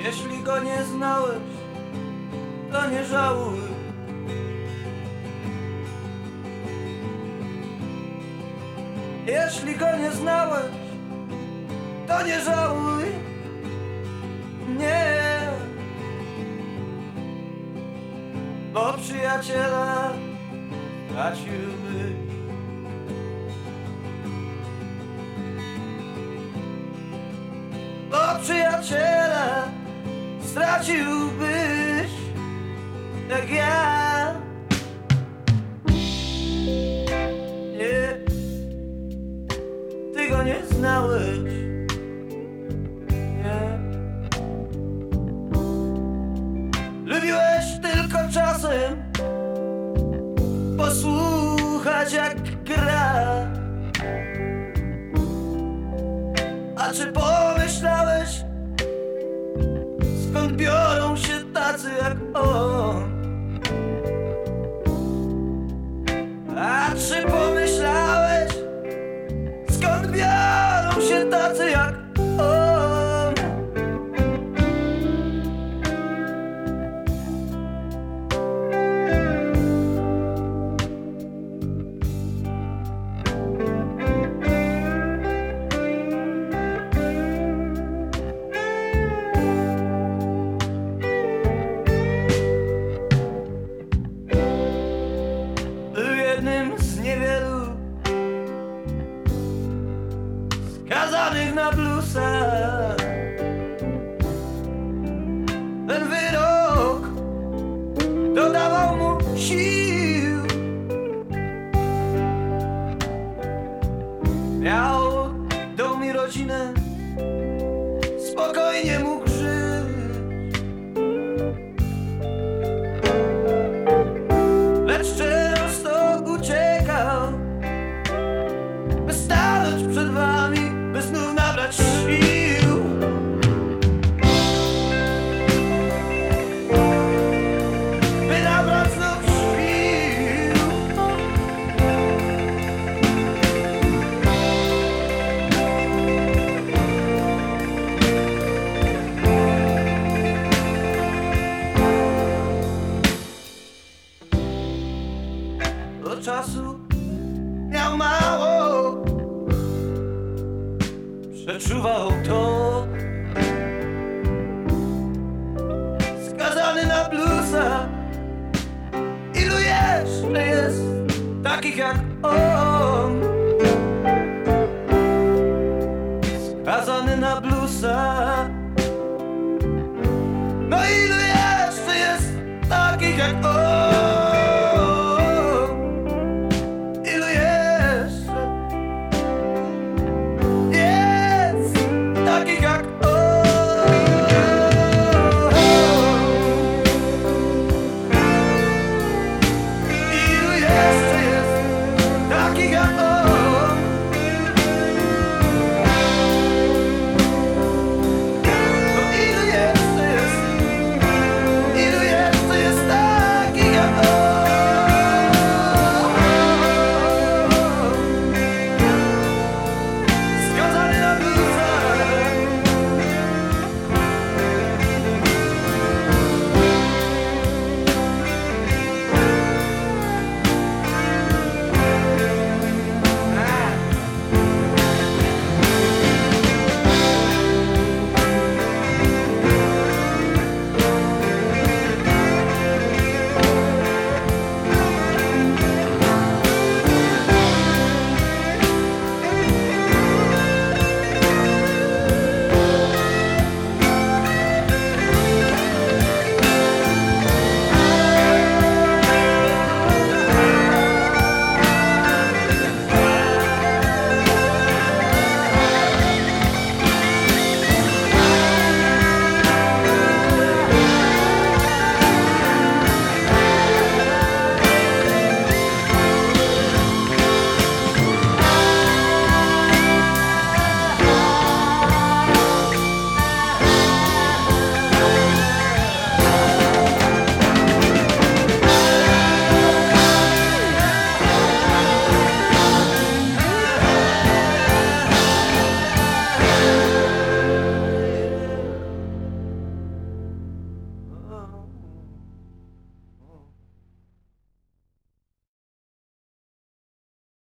Jeśli go nie znałeś, to nie żałuj. Jeśli go nie znałeś, to nie żałuj. Nie, bo przyjaciela straciłbyś. Bo przyjaciela straciłbyś, jak ja. Nie, ty go nie znałeś. Nie, lubiłeś tylko czasem posłuchać, jak gra. A czy pomyślałeś, skąd biorą się tacy jak on? A czy pomyślałeś, skąd biorą się tacy jak on? Jednym z niewielu skazanych na bluesa. Ten wyrok dodawał mu sił. Miał dom i rodzinę, spokojnie mógł żyć. Lecz często uciekał, by stanąć przed wami, by znów nabrać sił. By nabrać znów sił. Do czasu miał mało, przeczuwał to.